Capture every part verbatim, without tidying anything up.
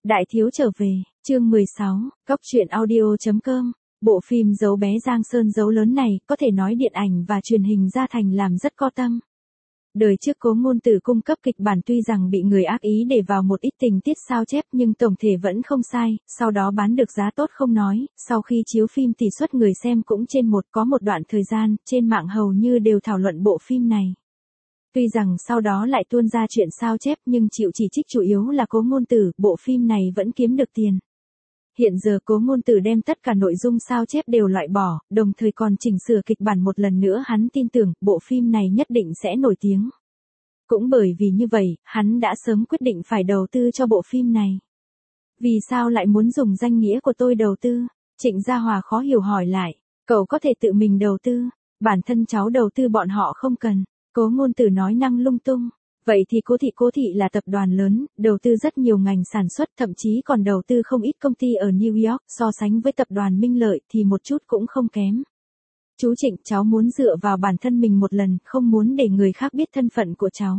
Đại thiếu trở về, chương mười sáu, Cóc truyện audio chấm com. Bộ phim Dấu bé Giang Sơn Dấu lớn này, có thể nói điện ảnh và truyền hình ra thành làm rất có tâm. Đời trước Cố Ngôn Tử cung cấp kịch bản tuy rằng bị người ác ý để vào một ít tình tiết sao chép nhưng tổng thể vẫn không sai, sau đó bán được giá tốt không nói, sau khi chiếu phim tỷ suất người xem cũng trên một, có một đoạn thời gian, trên mạng hầu như đều thảo luận bộ phim này. Tuy rằng sau đó lại tuôn ra chuyện sao chép nhưng chịu chỉ trích chủ yếu là Cố Ngôn Tử, bộ phim này vẫn kiếm được tiền. Hiện giờ Cố Ngôn Tử đem tất cả nội dung sao chép đều loại bỏ, đồng thời còn chỉnh sửa kịch bản một lần nữa, hắn tin tưởng bộ phim này nhất định sẽ nổi tiếng. Cũng bởi vì như vậy, hắn đã sớm quyết định phải đầu tư cho bộ phim này. Vì sao lại muốn dùng danh nghĩa của tôi đầu tư? Trịnh Gia Hòa khó hiểu hỏi lại, cậu có thể tự mình đầu tư, bản thân cháu đầu tư bọn họ không cần. Cố Ngôn Tử nói năng lung tung. Vậy thì Cố Thị Cố Thị là tập đoàn lớn, đầu tư rất nhiều ngành sản xuất, thậm chí còn đầu tư không ít công ty ở New York, so sánh với tập đoàn Minh Lợi thì một chút cũng không kém. Chú Trịnh, cháu muốn dựa vào bản thân mình một lần, không muốn để người khác biết thân phận của cháu.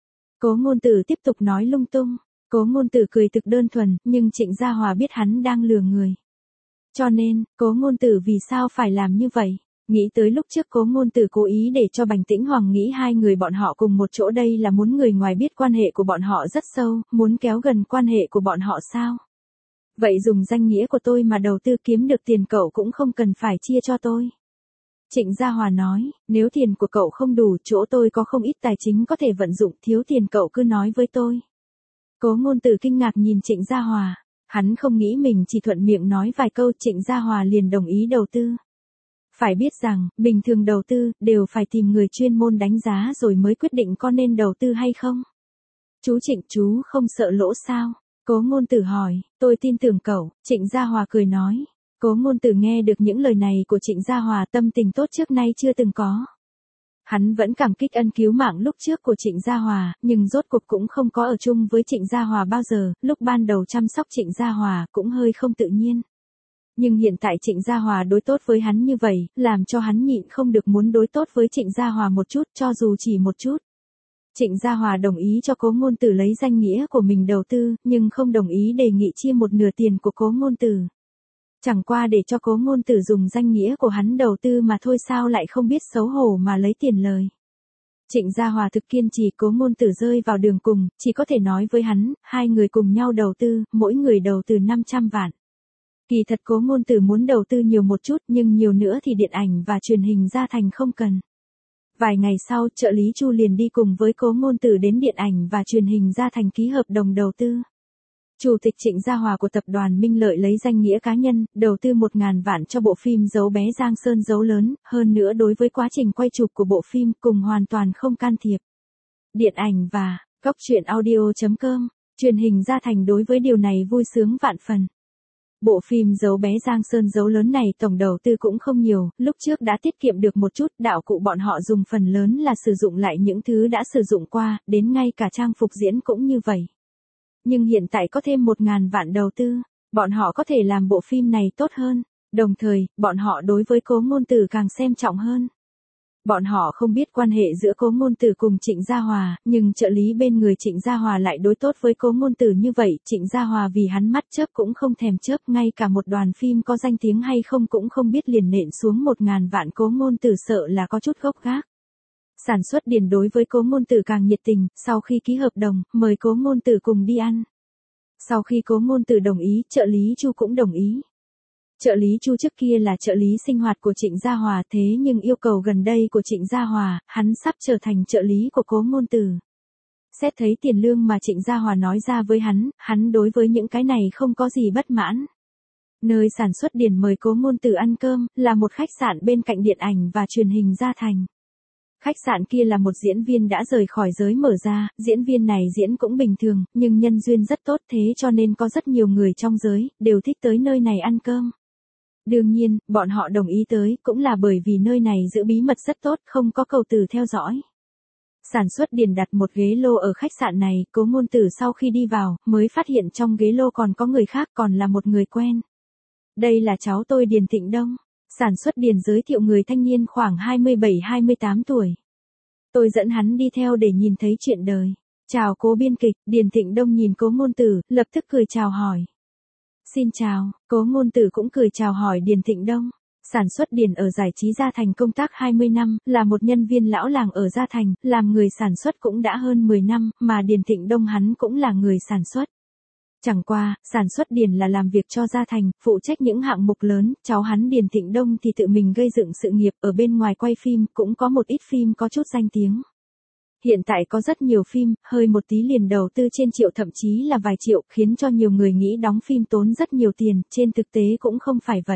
Cố Ngôn Tử tiếp tục nói lung tung. Cố Ngôn Tử cười thực đơn thuần, nhưng Trịnh Gia Hòa biết hắn đang lừa người. Cho nên, Cố Ngôn Tử vì sao phải làm như vậy? Nghĩ tới lúc trước Cố Ngôn Tử cố ý để cho Bành Tĩnh Hoàng nghĩ hai người bọn họ cùng một chỗ, đây là muốn người ngoài biết quan hệ của bọn họ rất sâu, muốn kéo gần quan hệ của bọn họ sao? Vậy dùng danh nghĩa của tôi mà đầu tư kiếm được tiền cậu cũng không cần phải chia cho tôi. Trịnh Gia Hòa nói, nếu tiền của cậu không đủ, chỗ tôi có không ít tài chính có thể vận dụng, thiếu tiền cậu cứ nói với tôi. Cố Ngôn Tử kinh ngạc nhìn Trịnh Gia Hòa, hắn không nghĩ mình chỉ thuận miệng nói vài câu Trịnh Gia Hòa liền đồng ý đầu tư. Phải biết rằng, bình thường đầu tư, đều phải tìm người chuyên môn đánh giá rồi mới quyết định có nên đầu tư hay không. Chú Trịnh, chú không sợ lỗ sao? Cố Ngôn Tử hỏi, tôi tin tưởng cậu, Trịnh Gia Hòa cười nói. Cố Ngôn Tử nghe được những lời này của Trịnh Gia Hòa, tâm tình tốt trước nay chưa từng có. Hắn vẫn cảm kích ân cứu mạng lúc trước của Trịnh Gia Hòa, nhưng rốt cuộc cũng không có ở chung với Trịnh Gia Hòa bao giờ, lúc ban đầu chăm sóc Trịnh Gia Hòa cũng hơi không tự nhiên. Nhưng hiện tại Trịnh Gia Hòa đối tốt với hắn như vậy, làm cho hắn nhịn không được muốn đối tốt với Trịnh Gia Hòa một chút, cho dù chỉ một chút. Trịnh Gia Hòa đồng ý cho Cố Ngôn Tử lấy danh nghĩa của mình đầu tư, nhưng không đồng ý đề nghị chia một nửa tiền của Cố Ngôn Tử. Chẳng qua để cho Cố Ngôn Tử dùng danh nghĩa của hắn đầu tư mà thôi, sao lại không biết xấu hổ mà lấy tiền lời. Trịnh Gia Hòa thực kiên trì, Cố Ngôn Tử rơi vào đường cùng, chỉ có thể nói với hắn, hai người cùng nhau đầu tư, mỗi người đầu tư năm trăm vạn. Kỳ thật Cố Ngôn Tử muốn đầu tư nhiều một chút, nhưng nhiều nữa thì điện ảnh và truyền hình ra thành không cần. Vài ngày sau, trợ lý Chu liền đi cùng với Cố Ngôn Tử đến điện ảnh và truyền hình ra thành ký hợp đồng đầu tư. Chủ tịch Trịnh Gia Hòa của tập đoàn Minh Lợi lấy danh nghĩa cá nhân, đầu tư một ngàn vạn cho bộ phim Dấu bé Giang Sơn Dấu lớn, hơn nữa đối với quá trình quay chụp của bộ phim cùng hoàn toàn không can thiệp. Điện ảnh và Cóc truyện audio chấm com, truyền hình ra thành đối với điều này vui sướng vạn phần. Bộ phim Dấu bé Giang Sơn Dấu lớn này tổng đầu tư cũng không nhiều, lúc trước đã tiết kiệm được một chút, đạo cụ bọn họ dùng phần lớn là sử dụng lại những thứ đã sử dụng qua, đến ngay cả trang phục diễn cũng như vậy. Nhưng hiện tại có thêm một ngàn vạn đầu tư, bọn họ có thể làm bộ phim này tốt hơn, đồng thời, bọn họ đối với Cố Ngôn Tử càng xem trọng hơn. Bọn họ không biết quan hệ giữa Cố Ngôn Tử cùng Trịnh Gia Hòa, nhưng trợ lý bên người Trịnh Gia Hòa lại đối tốt với Cố Ngôn Tử như vậy, Trịnh Gia Hòa vì hắn mắt chớp cũng không thèm chớp, ngay cả một đoàn phim có danh tiếng hay không cũng không biết liền nện xuống một ngàn vạn. Cố Ngôn Tử sợ là có chút gốc gác. Sản xuất Điền đối với Cố Ngôn Tử càng nhiệt tình, sau khi ký hợp đồng, mời Cố Ngôn Tử cùng đi ăn. Sau khi Cố Ngôn Tử đồng ý, trợ lý Chu cũng đồng ý. Trợ lý Chu trước kia là trợ lý sinh hoạt của Trịnh Gia Hòa, thế nhưng yêu cầu gần đây của Trịnh Gia Hòa, hắn sắp trở thành trợ lý của Cố Ngôn Tử. Xét thấy tiền lương mà Trịnh Gia Hòa nói ra với hắn, hắn đối với những cái này không có gì bất mãn. Nơi sản xuất Điền mời Cố Ngôn Tử ăn cơm, là một khách sạn bên cạnh điện ảnh và truyền hình ra thành. Khách sạn kia là một diễn viên đã rời khỏi giới mở ra, diễn viên này diễn cũng bình thường, nhưng nhân duyên rất tốt, thế cho nên có rất nhiều người trong giới, đều thích tới nơi này ăn cơm. Đương nhiên, bọn họ đồng ý tới, cũng là bởi vì nơi này giữ bí mật rất tốt, không có cầu từ theo dõi. Sản xuất Điền đặt một ghế lô ở khách sạn này, Cố Ngôn Tử sau khi đi vào, mới phát hiện trong ghế lô còn có người khác, còn là một người quen. Đây là cháu tôi Điền Thịnh Đông. Sản xuất Điền giới thiệu người thanh niên khoảng hai mươi bảy hai mươi tám tuổi. Tôi dẫn hắn đi theo để nhìn thấy chuyện đời. Chào cố biên kịch, Điền Thịnh Đông nhìn Cố Ngôn Tử, lập tức cười chào hỏi. Xin chào, Cố Ngôn Tử cũng cười chào hỏi Điền Thịnh Đông. Sản xuất Điền ở giải trí Gia Thành công tác hai mươi năm, là một nhân viên lão làng ở Gia Thành, làm người sản xuất cũng đã hơn mười năm, mà Điền Thịnh Đông hắn cũng là người sản xuất. Chẳng qua, sản xuất Điền là làm việc cho Gia Thành, phụ trách những hạng mục lớn, cháu hắn Điền Thịnh Đông thì tự mình gây dựng sự nghiệp, ở bên ngoài quay phim, cũng có một ít phim có chút danh tiếng. Hiện tại có rất nhiều phim, hơi một tí liền đầu tư trên triệu thậm chí là vài triệu, khiến cho nhiều người nghĩ đóng phim tốn rất nhiều tiền, trên thực tế cũng không phải vậy.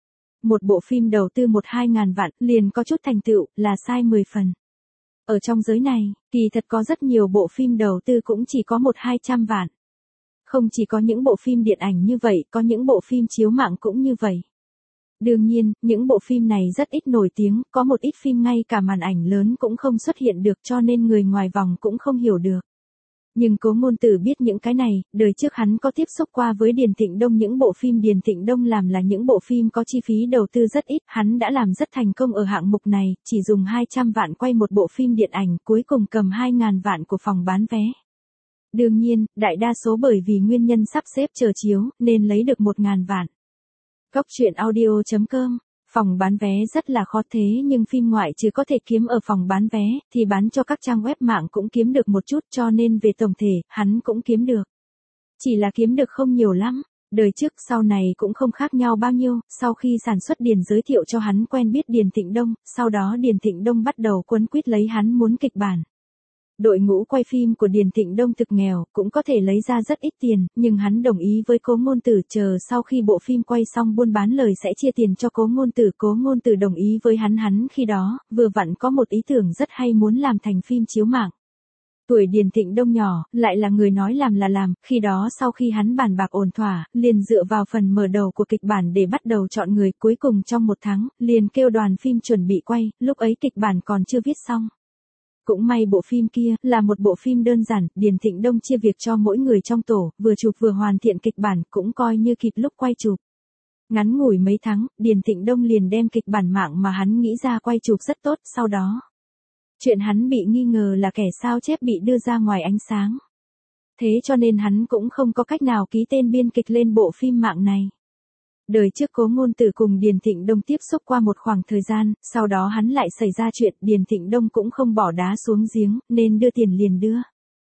Một bộ phim đầu tư một hai ngàn vạn, liền có chút thành tựu, là sai mười phần. Ở trong giới này, kỳ thật có rất nhiều bộ phim đầu tư cũng chỉ có một hai trăm vạn. Không chỉ có những bộ phim điện ảnh như vậy, có những bộ phim chiếu mạng cũng như vậy. Đương nhiên, những bộ phim này rất ít nổi tiếng, có một ít phim ngay cả màn ảnh lớn cũng không xuất hiện được cho nên người ngoài vòng cũng không hiểu được. Nhưng Cố Ngôn Tử biết những cái này, đời trước hắn có tiếp xúc qua với Điền Thịnh Đông, những bộ phim Điền Thịnh Đông làm là những bộ phim có chi phí đầu tư rất ít, hắn đã làm rất thành công ở hạng mục này, chỉ dùng hai trăm vạn quay một bộ phim điện ảnh, cuối cùng cầm hai ngàn vạn của phòng bán vé. Đương nhiên, đại đa số bởi vì nguyên nhân sắp xếp chờ chiếu, nên lấy được một ngàn vạn. Góc truyện audio chấm com. Phòng bán vé rất là khó thế nhưng phim ngoại trừ có thể kiếm ở phòng bán vé, thì bán cho các trang web mạng cũng kiếm được một chút cho nên về tổng thể, hắn cũng kiếm được. Chỉ là kiếm được không nhiều lắm. Đời trước sau này cũng không khác nhau bao nhiêu, sau khi sản xuất Điền giới thiệu cho hắn quen biết Điền Thịnh Đông, sau đó Điền Thịnh Đông bắt đầu quấn quýt lấy hắn muốn kịch bản. Đội ngũ quay phim của Điền Thịnh Đông thực nghèo, cũng có thể lấy ra rất ít tiền, nhưng hắn đồng ý với Cố Ngôn Tử chờ sau khi bộ phim quay xong buôn bán lời sẽ chia tiền cho Cố Ngôn Tử. Cố Ngôn Tử đồng ý với hắn hắn khi đó, vừa vặn có một ý tưởng rất hay muốn làm thành phim chiếu mạng. Tuổi Điền Thịnh Đông nhỏ, lại là người nói làm là làm, khi đó sau khi hắn bàn bạc ổn thỏa, liền dựa vào phần mở đầu của kịch bản để bắt đầu chọn người, cuối cùng trong một tháng, liền kêu đoàn phim chuẩn bị quay, lúc ấy kịch bản còn chưa viết xong. Cũng may bộ phim kia là một bộ phim đơn giản, Điền Thịnh Đông chia việc cho mỗi người trong tổ, vừa chụp vừa hoàn thiện kịch bản, cũng coi như kịp lúc quay chụp. Ngắn ngủi mấy tháng, Điền Thịnh Đông liền đem kịch bản mạng mà hắn nghĩ ra quay chụp rất tốt, sau đó. Chuyện hắn bị nghi ngờ là kẻ sao chép bị đưa ra ngoài ánh sáng. Thế cho nên hắn cũng không có cách nào ký tên biên kịch lên bộ phim mạng này. Đời trước Cố Ngôn Tử cùng Điền Thịnh Đông tiếp xúc qua một khoảng thời gian, sau đó hắn lại xảy ra chuyện, Điền Thịnh Đông cũng không bỏ đá xuống giếng, nên đưa tiền liền đưa.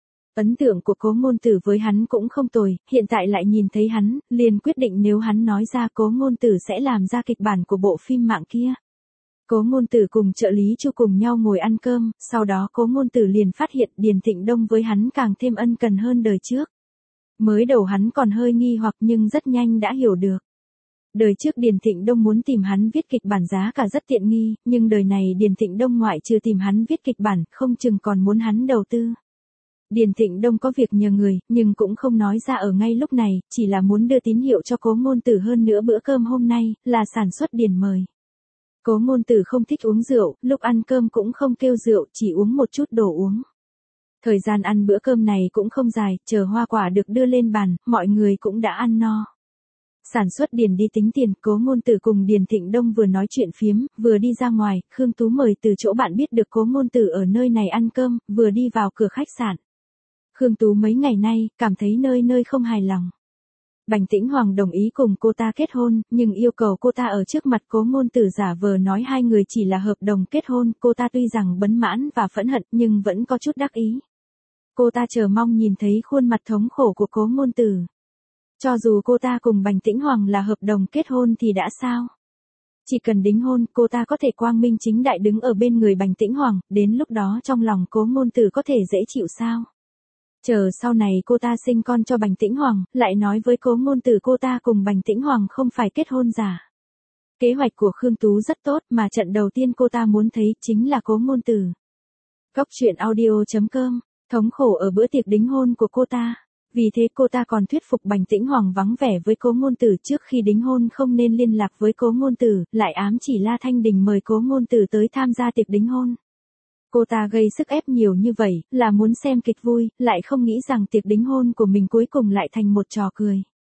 Ấn tượng của Cố Ngôn Tử với hắn cũng không tồi, hiện tại lại nhìn thấy hắn, liền quyết định nếu hắn nói ra Cố Ngôn Tử sẽ làm ra kịch bản của bộ phim mạng kia. Cố Ngôn Tử cùng trợ lý Chu cùng nhau ngồi ăn cơm, sau đó Cố Ngôn Tử liền phát hiện Điền Thịnh Đông với hắn càng thêm ân cần hơn đời trước. Mới đầu hắn còn hơi nghi hoặc nhưng rất nhanh đã hiểu được. Đời trước Điền Thịnh Đông muốn tìm hắn viết kịch bản giá cả rất tiện nghi, nhưng đời này Điền Thịnh Đông ngoại trừ tìm hắn viết kịch bản, không chừng còn muốn hắn đầu tư. Điền Thịnh Đông có việc nhờ người, nhưng cũng không nói ra ở ngay lúc này, chỉ là muốn đưa tín hiệu cho Cố Ngôn Tử hơn nữa bữa cơm hôm nay, là sản xuất Điền mời. Cố Ngôn Tử không thích uống rượu, lúc ăn cơm cũng không kêu rượu, chỉ uống một chút đồ uống. Thời gian ăn bữa cơm này cũng không dài, chờ hoa quả được đưa lên bàn, mọi người cũng đã ăn no. Sản xuất Điền đi tính tiền, Cố Ngôn Tử cùng Điền Thịnh Đông vừa nói chuyện phiếm, vừa đi ra ngoài, Khương Tú mời từ chỗ bạn biết được Cố Ngôn Tử ở nơi này ăn cơm, vừa đi vào cửa khách sạn. Khương Tú mấy ngày nay, cảm thấy nơi nơi không hài lòng. Bành Tĩnh Hoàng đồng ý cùng cô ta kết hôn, nhưng yêu cầu cô ta ở trước mặt Cố Ngôn Tử giả vờ nói hai người chỉ là hợp đồng kết hôn, cô ta tuy rằng bấn mãn và phẫn hận nhưng vẫn có chút đắc ý. Cô ta chờ mong nhìn thấy khuôn mặt thống khổ của Cố Ngôn Tử. Cho dù cô ta cùng Bành Tĩnh Hoàng là hợp đồng kết hôn thì đã sao? Chỉ cần đính hôn, cô ta có thể quang minh chính đại đứng ở bên người Bành Tĩnh Hoàng, đến lúc đó trong lòng Cố Ngôn Tử có thể dễ chịu sao? Chờ sau này cô ta sinh con cho Bành Tĩnh Hoàng, lại nói với Cố Ngôn Tử cô ta cùng Bành Tĩnh Hoàng không phải kết hôn giả. Kế hoạch của Khương Tú rất tốt mà trận đầu tiên cô ta muốn thấy chính là Cố Ngôn Tử. Góc truyện audio chấm com, thống khổ ở bữa tiệc đính hôn của cô ta. Vì thế cô ta còn thuyết phục Bành Tĩnh Hoàng vắng vẻ với Cố Ngôn Tử trước khi đính hôn không nên liên lạc với Cố Ngôn Tử, lại ám chỉ La Thanh Đình mời Cố Ngôn Tử tới tham gia tiệc đính hôn. Cô ta gây sức ép nhiều như vậy, là muốn xem kịch vui, lại không nghĩ rằng tiệc đính hôn của mình cuối cùng lại thành một trò cười.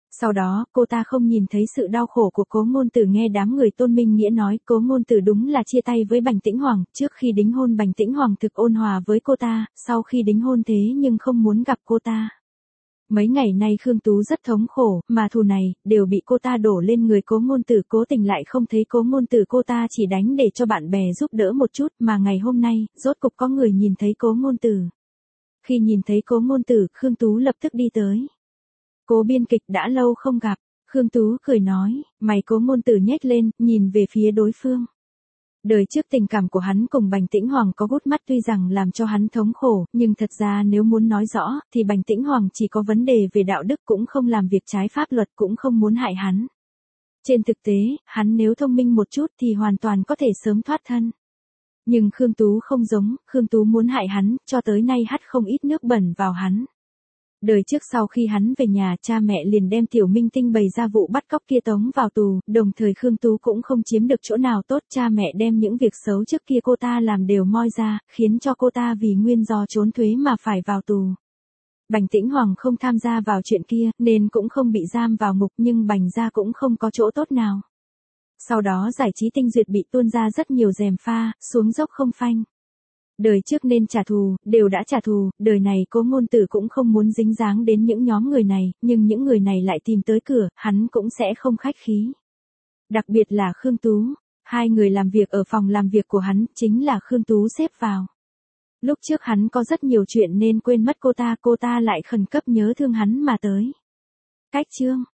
Sau đó, cô ta không nhìn thấy sự đau khổ của Cố Ngôn Tử, nghe đám người Tôn Minh Nghĩa nói Cố Ngôn Tử đúng là chia tay với Bành Tĩnh Hoàng, trước khi đính hôn Bành Tĩnh Hoàng thực ôn hòa với cô ta, sau khi đính hôn thế nhưng không muốn gặp cô ta. Mấy ngày nay Khương Tú rất thống khổ, mà thù này, đều bị cô ta đổ lên người Cố Ngôn Tử, cố tình lại không thấy Cố Ngôn Tử, cô ta chỉ đánh để cho bạn bè giúp đỡ một chút, mà ngày hôm nay, rốt cục có người nhìn thấy Cố Ngôn Tử. Khi nhìn thấy Cố Ngôn Tử, Khương Tú lập tức đi tới. Cố biên kịch đã lâu không gặp, Khương Tú cười nói, mày Cố Ngôn Tử nhếch lên, nhìn về phía đối phương. Đời trước tình cảm của hắn cùng Bành Tĩnh Hoàng có gút mắt tuy rằng làm cho hắn thống khổ, nhưng thật ra nếu muốn nói rõ, thì Bành Tĩnh Hoàng chỉ có vấn đề về đạo đức, cũng không làm việc trái pháp luật, cũng không muốn hại hắn. Trên thực tế, hắn nếu thông minh một chút thì hoàn toàn có thể sớm thoát thân. Nhưng Khương Tú không giống, Khương Tú muốn hại hắn, cho tới nay hắt không ít nước bẩn vào hắn. Đời trước sau khi hắn về nhà, cha mẹ liền đem Tiểu Minh Tinh bày ra vụ bắt cóc kia tống vào tù, đồng thời Khương Tú cũng không chiếm được chỗ nào tốt, cha mẹ đem những việc xấu trước kia cô ta làm đều moi ra, khiến cho cô ta vì nguyên do trốn thuế mà phải vào tù. Bành Tĩnh Hoàng không tham gia vào chuyện kia, nên cũng không bị giam vào ngục, nhưng Bành gia cũng không có chỗ tốt nào. Sau đó giải trí tinh duyệt bị tuôn ra rất nhiều gièm pha, xuống dốc không phanh. Đời trước nên trả thù, đều đã trả thù, đời này Cố Ngôn Tử cũng không muốn dính dáng đến những nhóm người này, nhưng những người này lại tìm tới cửa, hắn cũng sẽ không khách khí. Đặc biệt là Khương Tú, hai người làm việc ở phòng làm việc của hắn, chính là Khương Tú xếp vào. Lúc trước hắn có rất nhiều chuyện nên quên mất cô ta, cô ta lại khẩn cấp nhớ thương hắn mà tới. Cách chương